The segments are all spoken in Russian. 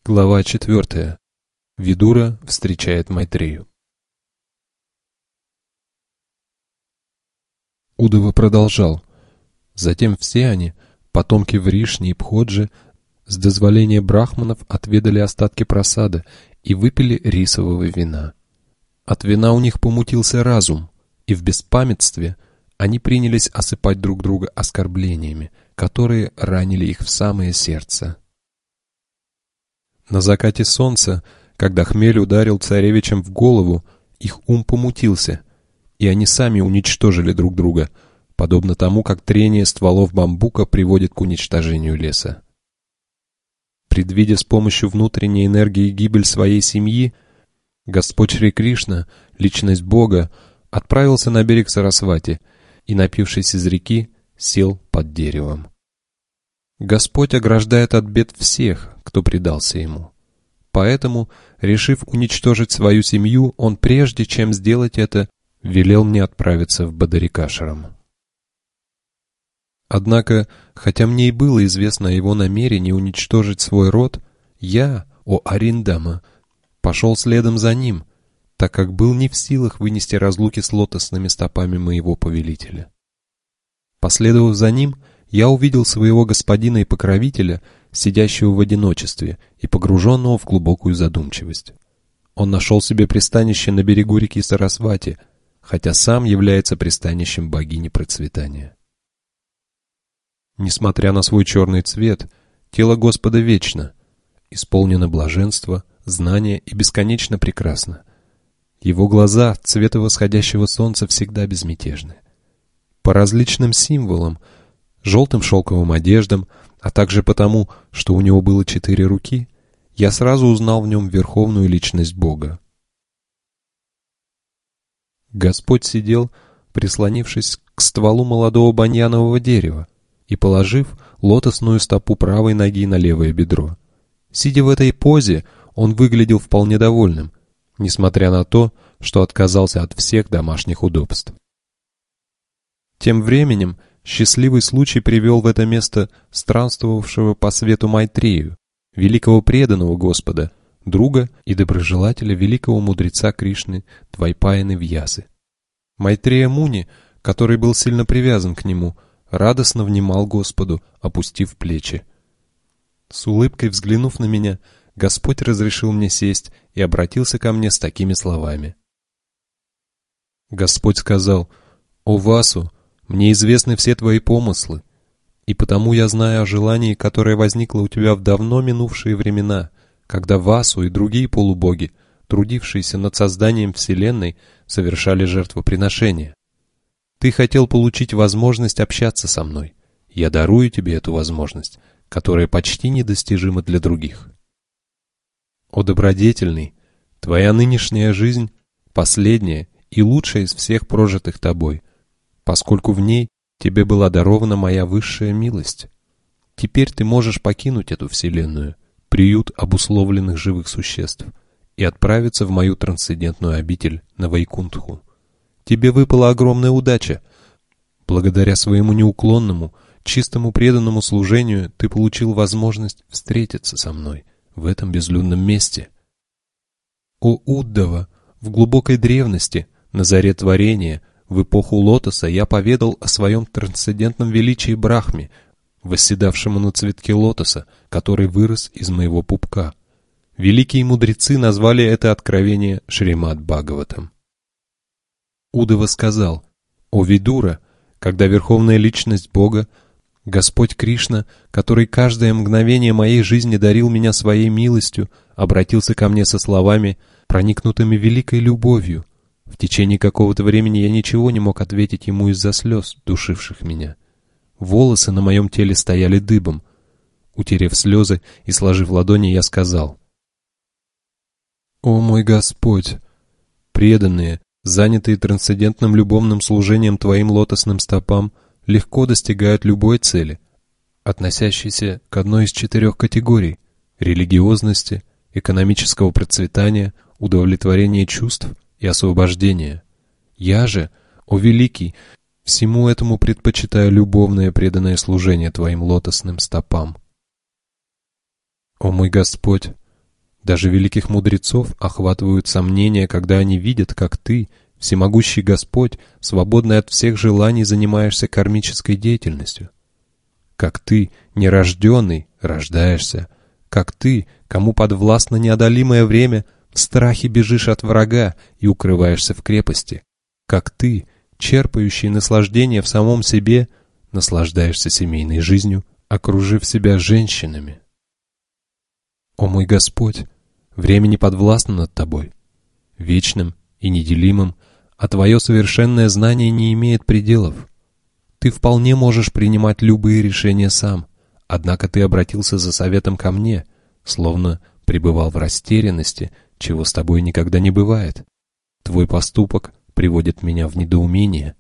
Глава 4. Видура встречает Майтрею. Удава продолжал. Затем все они, потомки Вришни и Пходжи, с дозволения брахманов отведали остатки прасада и выпили рисового вина. От вина у них помутился разум, и в беспамятстве они принялись осыпать друг друга оскорблениями, которые ранили их в самое сердце. На закате солнца, когда хмель ударил царевичам в голову, их ум помутился, и они сами уничтожили друг друга, подобно тому, как трение стволов бамбука приводит к уничтожению леса. Предвидя с помощью внутренней энергии гибель своей семьи, Господь Шри Кришна, личность Бога, отправился на берег Сарасвати и, напившись из реки, сел под деревом. Господь ограждает от бед всех, кто предался Ему. Поэтому, решив уничтожить свою семью, Он, прежде чем сделать это, велел мне отправиться в Бадарикашрам. Однако, хотя мне и было известно о Его намерении уничтожить свой род, я, о Ариндама, пошел следом за Ним, так как был не в силах вынести разлуки с лотосными стопами моего повелителя. Последовав за Ним, я увидел своего господина и покровителя, сидящего в одиночестве и погруженного в глубокую задумчивость. Он нашел себе пристанище на берегу реки Сарасвати, хотя сам является пристанищем богини процветания. Несмотря на свой черный цвет, тело Господа вечно, исполнено блаженства, знания и бесконечно прекрасно. Его глаза цвета восходящего солнца всегда безмятежны. По различным символам, желтым шелковым одеждам, а также потому, что у него было 4 руки, я сразу узнал в нем верховную личность Бога. Господь сидел, прислонившись к стволу молодого баньянового дерева и положив лотосную стопу правой ноги на левое бедро. Сидя в этой позе, он выглядел вполне довольным, несмотря на то, что отказался от всех домашних удобств. Тем временем счастливый случай привел в это место странствовавшего по свету Майтрею, великого преданного Господа, друга и доброжелателя великого мудреца Кришны Двайпаяны Вьясы. Майтрея Муни, который был сильно привязан к нему, радостно внимал Господу, опустив плечи. С улыбкой взглянув на меня, Господь разрешил мне сесть и обратился ко мне с такими словами. Господь сказал: «О Васу, мне известны все твои помыслы, и потому я знаю о желании, которое возникло у тебя в давно минувшие времена, когда Васу и другие полубоги, трудившиеся над созданием Вселенной, совершали жертвоприношения. Ты хотел получить возможность общаться со мной. Я дарую тебе эту возможность, которая почти недостижима для других. О добродетельный, твоя нынешняя жизнь последняя и лучшая из всех прожитых тобой, поскольку в ней тебе была дарована моя высшая милость. Теперь ты можешь покинуть эту вселенную, приют обусловленных живых существ, и отправиться в мою трансцендентную обитель на Вайкунтху. Тебе выпала огромная удача. Благодаря своему неуклонному, чистому преданному служению ты получил возможность встретиться со мной в этом безлюдном месте. О Уддава, в глубокой древности, на заре творения, в эпоху лотоса я поведал о своем трансцендентном величии Брахме, восседавшему на цветке лотоса, который вырос из моего пупка. Великие мудрецы назвали это откровение Шримад Бхагаватам. Удава сказал: «О Видура, когда верховная личность Бога, Господь Кришна, который каждое мгновение моей жизни дарил меня своей милостью, обратился ко мне со словами, проникнутыми великой любовью. В течение какого-то времени я ничего не мог ответить ему из-за слез, душивших меня. Волосы на моем теле стояли дыбом. Утерев слезы и сложив ладони, я сказал: «О мой Господь, преданные, занятые трансцендентным любовным служением Твоим лотосным стопам, легко достигают любой цели, относящейся к одной из 4 категорий – религиозности, экономического процветания, удовлетворения чувств и освобождения. Я же, о Великий, всему этому предпочитаю любовное преданное служение Твоим лотосным стопам. О мой Господь, Даже великих мудрецов охватывают сомнения, когда они видят, как ты, всемогущий Господь, свободный от всех желаний, занимаешься кармической деятельностью. Как ты, нерожденный, рождаешься. Как ты, кому подвластно неодолимое время, в страхе бежишь от врага и укрываешься в крепости. Как ты, черпающий наслаждение в самом себе, наслаждаешься семейной жизнью, окружив себя женщинами. О мой Господь, время не подвластно над тобой, вечным и неделимым, а твое совершенное знание не имеет пределов. Ты вполне можешь принимать любые решения сам, однако ты обратился за советом ко мне, словно пребывал в растерянности, чего с тобой никогда не бывает. Твой поступок приводит меня в недоумение.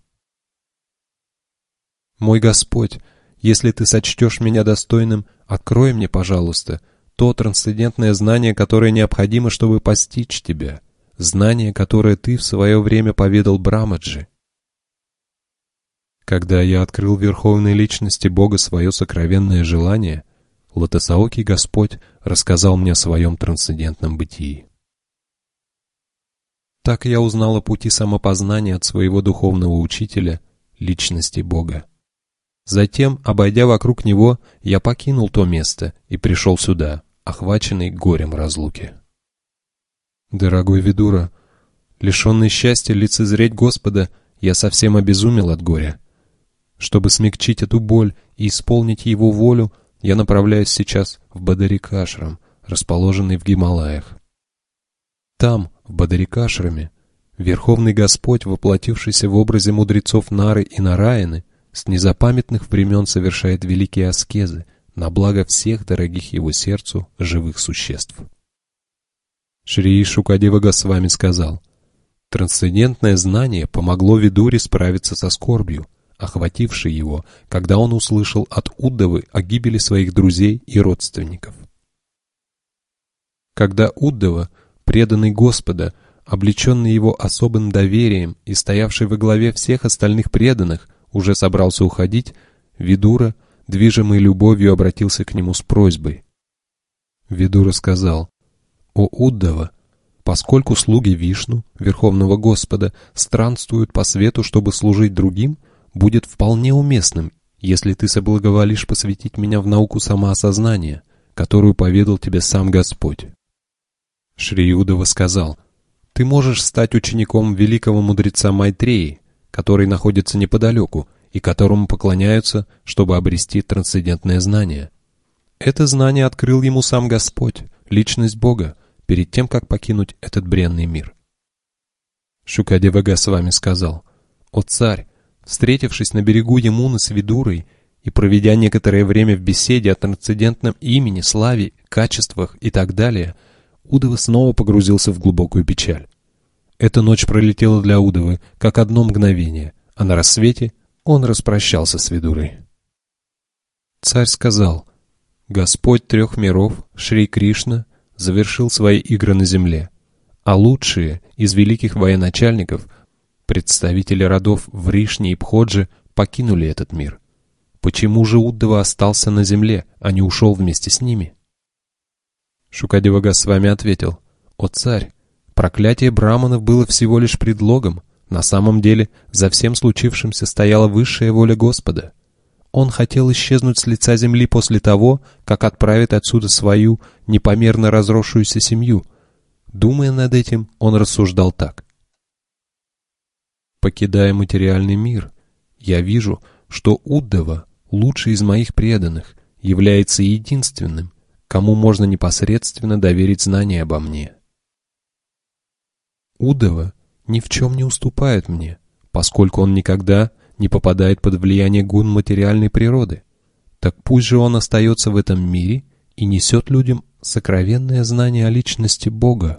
Мой Господь, если ты сочтешь меня достойным, открой мне, пожалуйста, то трансцендентное знание, которое необходимо, чтобы постичь тебя, знание, которое ты в свое время поведал Брамаджи. Когда я открыл Верховной Личности Бога свое сокровенное желание, Лотосаокий Господь рассказал мне о своем трансцендентном бытии. Так я узнал о пути самопознания от своего духовного учителя, Личности Бога. Затем, обойдя вокруг него, я покинул то место и пришел сюда, охваченный горем разлуки. Дорогой Видура, лишенный счастья лицезреть Господа, я совсем обезумел от горя. Чтобы смягчить эту боль и исполнить его волю, я направляюсь сейчас в Бадарикашрам, расположенный в Гималаях. Там, в Бадарикашраме, Верховный Господь, воплотившийся в образе мудрецов Нары и Нараяны, с незапамятных времен совершает великие аскезы на благо всех дорогих его сердцу живых существ. Шри Шукадева Госвами сказал: «Трансцендентное знание помогло Видуре справиться со скорбью, охватившей его, когда он услышал от Уддавы о гибели своих друзей и родственников. Когда Уддава, преданный Господа, облеченный его особым доверием и стоявший во главе всех остальных преданных, уже собрался уходить, Видура, движимый любовью, обратился к нему с просьбой. Видура сказал: «О Уддава, поскольку слуги Вишну, Верховного Господа, странствуют по свету, чтобы служить другим, будет вполне уместным, если ты соблаговолишь посвятить меня в науку самоосознания, которую поведал тебе сам Господь». Шри Уддава сказал: «Ты можешь стать учеником великого мудреца Майтреи, который находится неподалеку и которому поклоняются, чтобы обрести трансцендентное знание. Это знание открыл ему сам Господь, Личность Бога, перед тем, как покинуть этот бренный мир». Шукадева Госвами сказал: «О царь, встретившись на берегу Ямуны с Видурой и проведя некоторое время в беседе о трансцендентном имени, славе, качествах и так далее, Уддава снова погрузился в глубокую печаль. Эта ночь пролетела для Уддавы как одно мгновение, а на рассвете он распрощался с Видурой. Царь сказал: «Господь трех миров, Шри Кришна, завершил свои игры на земле, а лучшие из великих военачальников, представители родов Вришни и Пходжи, покинули этот мир. Почему же Уддава остался на земле, а не ушел вместе с ними?» Шукадева Госвами ответил: «О царь, проклятие браманов было всего лишь предлогом. На самом деле, за всем случившимся стояла высшая воля Господа. Он хотел исчезнуть с лица земли после того, как отправит отсюда свою непомерно разросшуюся семью. Думая над этим, он рассуждал так: покидая материальный мир, я вижу, что Уддава, лучший из моих преданных, является единственным, кому можно непосредственно доверить знания обо мне. Уддава ни в чем не уступает мне, поскольку он никогда не попадает под влияние гун материальной природы. Так пусть же он остается в этом мире и несет людям сокровенное знание о личности Бога».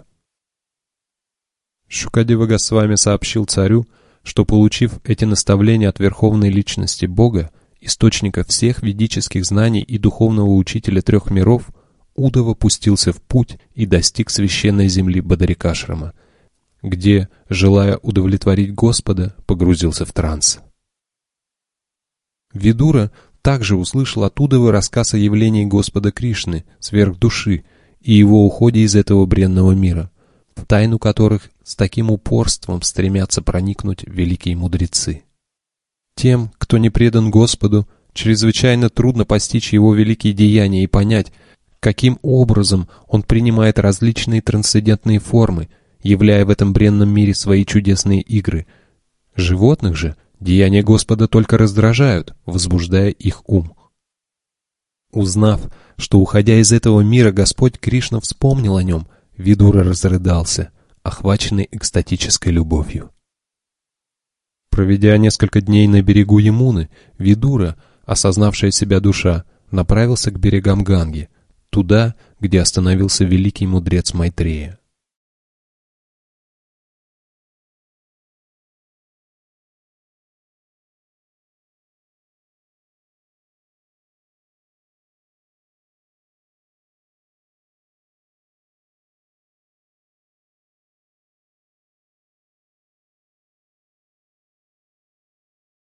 Шукадева Госвами сообщил царю, что, получив эти наставления от Верховной Личности Бога, источника всех ведических знаний и духовного учителя трех миров, Уддава пустился в путь и достиг священной земли Бадарикашрама, где, желая удовлетворить Господа, погрузился в транс. Видура также услышал от Уддавы рассказ о явлении Господа Кришны, сверхдуши, и его уходе из этого бренного мира, в тайну которых с таким упорством стремятся проникнуть великие мудрецы. Тем, кто не предан Господу, чрезвычайно трудно постичь его великие деяния и понять, каким образом он принимает различные трансцендентные формы, являя в этом бренном мире свои чудесные игры. Животных же деяния Господа только раздражают, возбуждая их ум. Узнав, что, уходя из этого мира, Господь Кришна вспомнил о нем, Видура разрыдался, охваченный экстатической любовью. Проведя несколько дней на берегу Ямуны, Видура, осознавшая себя душа, направился к берегам Ганги, туда, где остановился великий мудрец Майтрея.